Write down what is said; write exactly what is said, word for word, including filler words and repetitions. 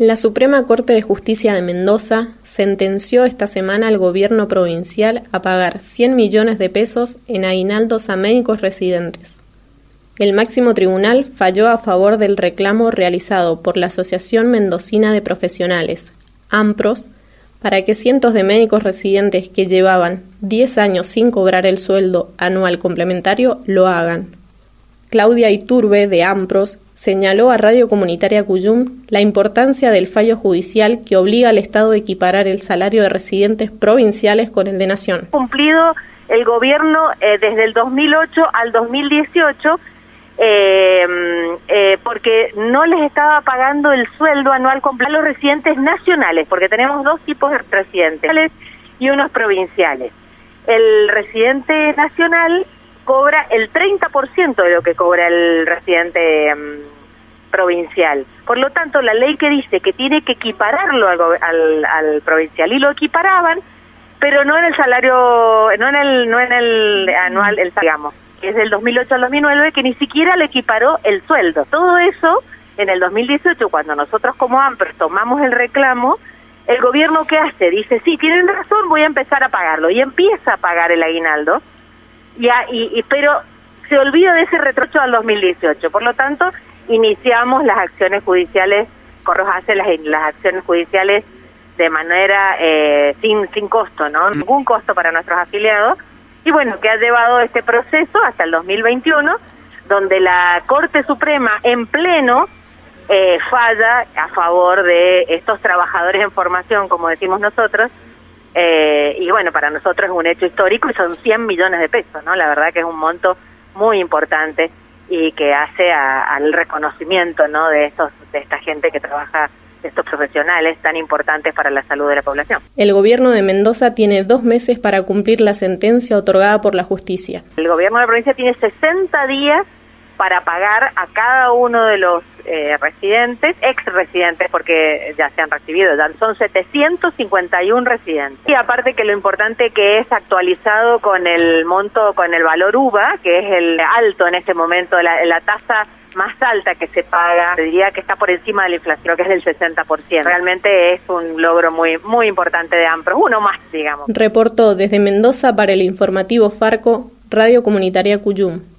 La Suprema Corte de Justicia de Mendoza sentenció esta semana al gobierno provincial a pagar cien millones de pesos en aguinaldos a médicos residentes. El máximo tribunal falló a favor del reclamo realizado por la Asociación Mendocina de Profesionales, AMPROS, para que cientos de médicos residentes que llevaban diez años sin cobrar el sueldo anual complementario lo hagan. Claudia Iturbe, de AMPROS, señaló a Radio Comunitaria Cuyum la importancia del fallo judicial que obliga al Estado a equiparar el salario de residentes provinciales con el de Nación. Cumplido el gobierno eh, desde el dos mil ocho al dos mil dieciocho, eh, eh, porque no les estaba pagando el sueldo anual completo a los residentes nacionales, porque tenemos dos tipos de residentes y unos provinciales. El residente nacional cobra el treinta por ciento de lo que cobra el residente um, provincial. Por lo tanto, la ley que dice que tiene que equipararlo al, al, al provincial, y lo equiparaban, pero no en el salario, no en el no en el anual, el digamos, que es del dos mil ocho al dos mil nueve, que ni siquiera le equiparó el sueldo. Todo eso, en el dos mil dieciocho, cuando nosotros como AMPROS tomamos el reclamo, el gobierno, ¿qué hace? Dice, sí, tienen razón, voy a empezar a pagarlo, y empieza a pagar el aguinaldo, Ya, y, y pero se olvida de ese retrocho al dos mil dieciocho. Por lo tanto, iniciamos las acciones judiciales, Corros hace las, las acciones judiciales de manera eh, sin sin costo, ¿no? Ningún costo para nuestros afiliados. Y bueno, que ha llevado este proceso hasta el dos mil veintiuno, donde la Corte Suprema en pleno eh, falla a favor de estos trabajadores en formación, como decimos nosotros. Eh, y bueno, para nosotros es un hecho histórico y son cien millones de pesos, ¿no? La verdad que es un monto muy importante y que hace a, al reconocimiento, ¿no? de estos de esta gente que trabaja, de estos profesionales tan importantes para la salud de la población. El gobierno de Mendoza tiene dos meses para cumplir la sentencia otorgada por la justicia. El gobierno de la provincia tiene sesenta días para pagar a cada uno de los eh, residentes, ex residentes, porque ya se han recibido, ya son setecientos cincuenta y uno residentes. Y aparte que lo importante que es actualizado con el monto, con el valor U V A, que es el alto en este momento, la, la tasa más alta que se paga, te diría que está por encima de la inflación, que es del sesenta por ciento. Realmente es un logro muy muy importante de AMPROS, uno más, digamos. Reportó desde Mendoza para el informativo Farco, Radio Comunitaria Cuyum.